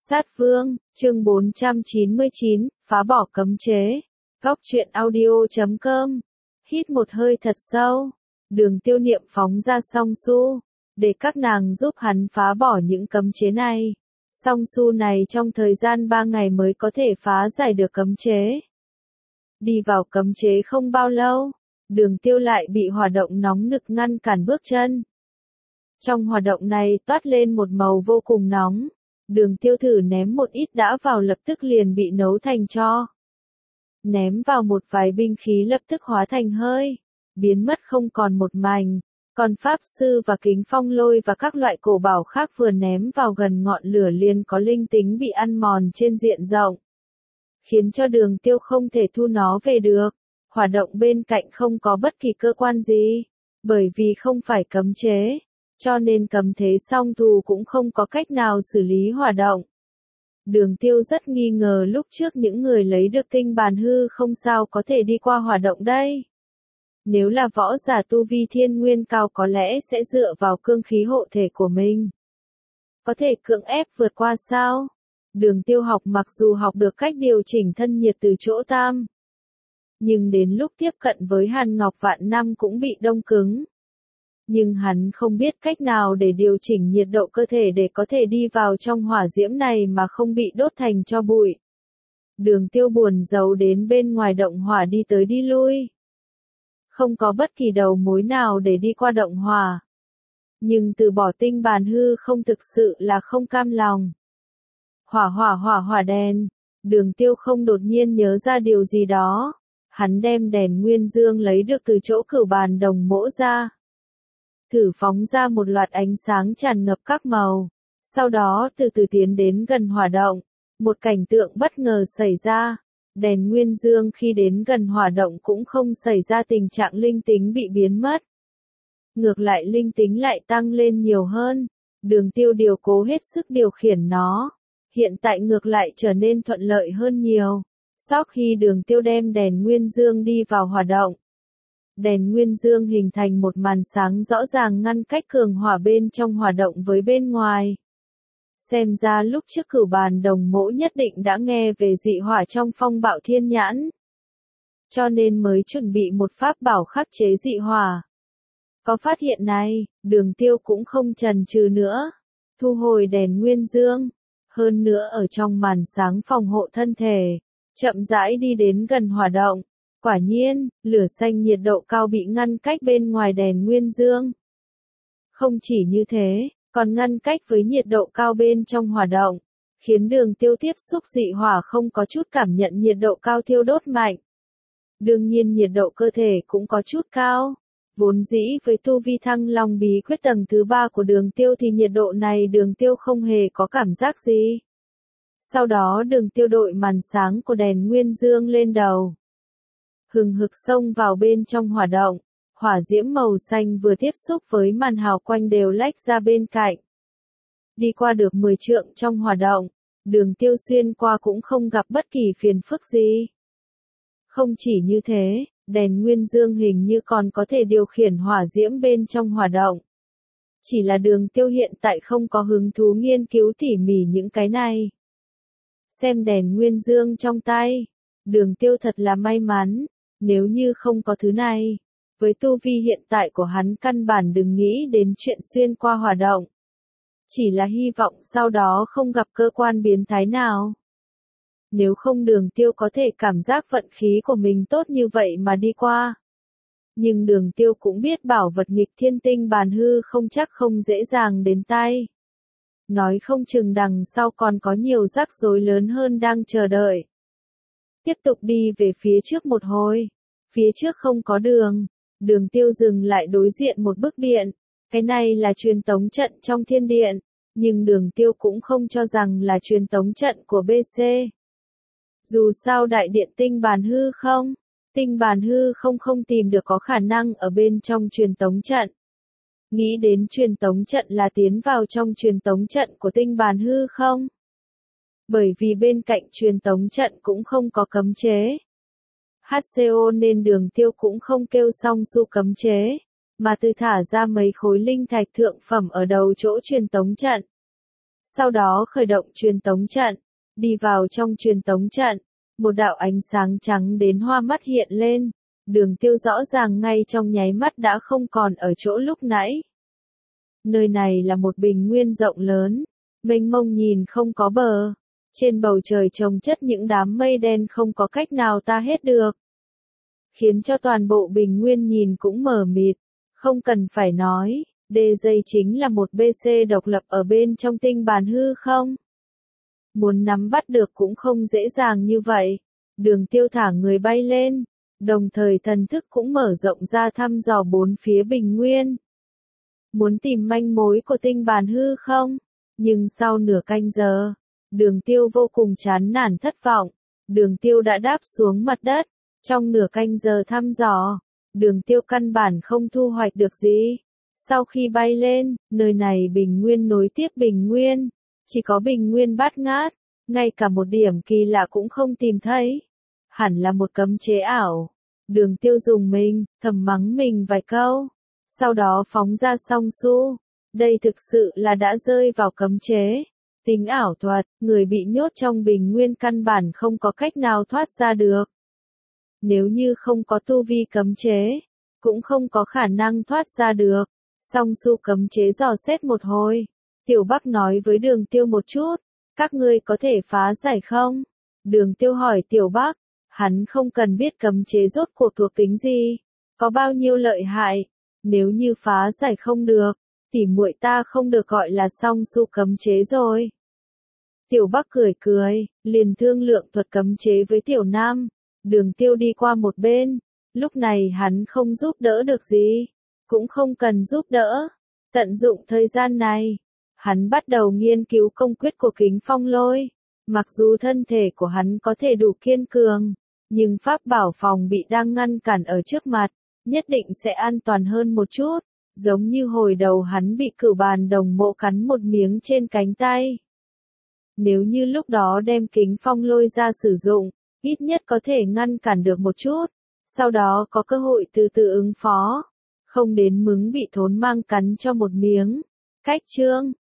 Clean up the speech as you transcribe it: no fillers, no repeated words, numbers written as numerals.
Sát Vương, chương 499, phá bỏ cấm chế. Góc truyện audio.com. Hít một hơi thật sâu. Đường Tiêu niệm phóng ra Song Su, để các nàng giúp hắn phá bỏ những cấm chế này. Song Su này trong thời gian 3 ngày mới có thể phá giải được cấm chế. Đi vào cấm chế không bao lâu, Đường Tiêu lại bị hỏa động nóng nực ngăn cản bước chân. Trong hỏa động này toát lên một màu vô cùng nóng. Đường Tiêu thử ném một ít đã vào lập tức liền bị nấu thành tro. Ném vào một vài binh khí lập tức hóa thành hơi, biến mất không còn một mảnh. Còn Pháp Sư và Kính Phong Lôi và các loại cổ bảo khác vừa ném vào gần ngọn lửa liền có linh tính bị ăn mòn trên diện rộng. Khiến cho Đường Tiêu không thể thu nó về được. Hỏa động bên cạnh không có bất kỳ cơ quan gì, bởi vì không phải cấm chế. Cho nên cấm thế song thù cũng không có cách nào xử lý hỏa động. Đường Tiêu rất nghi ngờ lúc trước những người lấy được tinh bàn hư không sao có thể đi qua hỏa động đây. Nếu là võ giả tu vi thiên nguyên cao có lẽ sẽ dựa vào cương khí hộ thể của mình. Có thể cưỡng ép vượt qua sao? Đường Tiêu học mặc dù học được cách điều chỉnh thân nhiệt từ chỗ tam. Nhưng đến lúc tiếp cận với Hàn Ngọc Vạn Năm cũng bị đông cứng. Nhưng hắn không biết cách nào để điều chỉnh nhiệt độ cơ thể để có thể đi vào trong hỏa diễm này mà không bị đốt thành tro bụi. Đường Tiêu buồn rầu đến bên ngoài động hỏa đi tới đi lui. Không có bất kỳ đầu mối nào để đi qua động hỏa. Nhưng từ bỏ tinh bàn hư không thực sự là không cam lòng. Hỏa đèn. Đường Tiêu không đột nhiên nhớ ra điều gì đó. Hắn đem đèn nguyên dương lấy được từ chỗ cửu bàn đồng mỗ ra. Thử phóng ra một loạt ánh sáng tràn ngập các màu. Sau đó từ từ tiến đến gần hỏa động. Một cảnh tượng bất ngờ xảy ra. Đèn nguyên dương khi đến gần hỏa động cũng không xảy ra tình trạng linh tính bị biến mất. Ngược lại linh tính lại tăng lên nhiều hơn. Đường Tiêu điều cố hết sức điều khiển nó. Hiện tại ngược lại trở nên thuận lợi hơn nhiều. Sau khi Đường Tiêu đem đèn nguyên dương đi vào hỏa động. Đèn nguyên dương hình thành một màn sáng rõ ràng ngăn cách cường hỏa bên trong hỏa động với bên ngoài. Xem ra lúc trước cửu bàn đồng mỗ nhất định đã nghe về dị hỏa trong phong bạo thiên nhãn. Cho nên mới chuẩn bị một pháp bảo khắc chế dị hỏa. Có phát hiện này, Đường Tiêu cũng không chần chừ nữa. Thu hồi đèn nguyên dương. Hơn nữa ở trong màn sáng phòng hộ thân thể. Chậm rãi đi đến gần hỏa động. Quả nhiên, lửa xanh nhiệt độ cao bị ngăn cách bên ngoài đèn nguyên dương. Không chỉ như thế, còn ngăn cách với nhiệt độ cao bên trong hỏa động, khiến Đường Tiêu tiếp xúc dị hỏa không có chút cảm nhận nhiệt độ cao thiêu đốt mạnh. Đương nhiên nhiệt độ cơ thể cũng có chút cao. Vốn dĩ với tu vi Thăng Long bí quyết tầng thứ 3 của Đường Tiêu thì nhiệt độ này Đường Tiêu không hề có cảm giác gì. Sau đó Đường Tiêu đội màn sáng của đèn nguyên dương lên đầu. Hừng hực xông vào bên trong hỏa động, hỏa diễm màu xanh vừa tiếp xúc với màn hào quanh đều lách ra bên cạnh. Đi qua được 10 trượng trong hỏa động, Đường Tiêu xuyên qua cũng không gặp bất kỳ phiền phức gì. Không chỉ như thế, đèn nguyên dương hình như còn có thể điều khiển hỏa diễm bên trong hỏa động. Chỉ là Đường Tiêu hiện tại không có hứng thú nghiên cứu tỉ mỉ những cái này. Xem đèn nguyên dương trong tay, Đường Tiêu thật là may mắn. Nếu như không có thứ này, với tu vi hiện tại của hắn căn bản đừng nghĩ đến chuyện xuyên qua hỏa động. Chỉ là hy vọng sau đó không gặp cơ quan biến thái nào. Nếu không Đường Tiêu có thể cảm giác vận khí của mình tốt như vậy mà đi qua. Nhưng Đường Tiêu cũng biết bảo vật nghịch thiên tinh bàn hư không chắc không dễ dàng đến tay. Nói không chừng đằng sau còn có nhiều rắc rối lớn hơn đang chờ đợi. Tiếp tục đi về phía trước một hồi. Phía trước không có đường. Đường Tiêu dừng lại đối diện một bức điện. Cái này là truyền tống trận trong thiên điện. Nhưng Đường Tiêu cũng không cho rằng là truyền tống trận của BC. Dù sao đại điện tinh bàn hư không. Tinh bàn hư không tìm được có khả năng ở bên trong truyền tống trận. Nghĩ đến truyền tống trận là tiến vào trong truyền tống trận của tinh bàn hư không. Bởi vì bên cạnh truyền tống trận cũng không có cấm chế. HCO nên Đường Tiêu cũng không kêu Song Su cấm chế, mà từ thả ra mấy khối linh thạch thượng phẩm ở đầu chỗ truyền tống trận. Sau đó khởi động truyền tống trận, đi vào trong truyền tống trận, một đạo ánh sáng trắng đến hoa mắt hiện lên, Đường Tiêu rõ ràng ngay trong nháy mắt đã không còn ở chỗ lúc nãy. Nơi này là một bình nguyên rộng lớn, mênh mông nhìn không có bờ, trên bầu trời chồng chất những đám mây đen không có cách nào ta hết được, khiến cho toàn bộ bình nguyên nhìn cũng mờ mịt, không cần phải nói, đê dây chính là một BC độc lập ở bên trong tinh bàn hư không? Muốn nắm bắt được cũng không dễ dàng như vậy. Đường Tiêu thả người bay lên, đồng thời thần thức cũng mở rộng ra thăm dò bốn phía bình nguyên. Muốn tìm manh mối của tinh bàn hư không? Nhưng sau nửa canh giờ, Đường Tiêu vô cùng chán nản thất vọng. Đường Tiêu đã đáp xuống mặt đất. Trong nửa canh giờ thăm dò, Đường Tiêu căn bản không thu hoạch được gì. Sau khi bay lên, nơi này bình nguyên nối tiếp bình nguyên. Chỉ có bình nguyên bát ngát, ngay cả một điểm kỳ lạ cũng không tìm thấy. Hẳn là một cấm chế ảo. Đường Tiêu dùng mình, thầm mắng mình vài câu. Sau đó phóng ra song su. Đây thực sự là đã rơi vào cấm chế. Tính ảo thuật, người bị nhốt trong bình nguyên căn bản không có cách nào thoát ra được. Nếu như không có tu vi cấm chế, cũng không có khả năng thoát ra được. Song su cấm chế dò xét một hồi. Tiểu Bắc nói với Đường Tiêu một chút, các ngươi có thể phá giải không? Đường Tiêu hỏi Tiểu Bắc, hắn không cần biết cấm chế rốt cuộc thuộc tính gì, có bao nhiêu lợi hại, nếu như phá giải không được, tỉ muội ta không được gọi là song su cấm chế rồi. Tiểu Bắc cười cười, liền thương lượng thuật cấm chế với Tiểu Nam. Đường Tiêu đi qua một bên, lúc này hắn không giúp đỡ được gì, cũng không cần giúp đỡ. Tận dụng thời gian này, hắn bắt đầu nghiên cứu công quyết của Kính Phong Lôi. Mặc dù thân thể của hắn có thể đủ kiên cường, nhưng pháp bảo phòng bị đang ngăn cản ở trước mặt, nhất định sẽ an toàn hơn một chút, giống như hồi đầu hắn bị Cửu Bàn Đồng Mộ cắn một miếng trên cánh tay. Nếu như lúc đó đem Kính Phong Lôi ra sử dụng, ít nhất có thể ngăn cản được một chút, sau đó có cơ hội từ từ ứng phó, không đến mức bị thốn mang cắn cho một miếng. Cách chương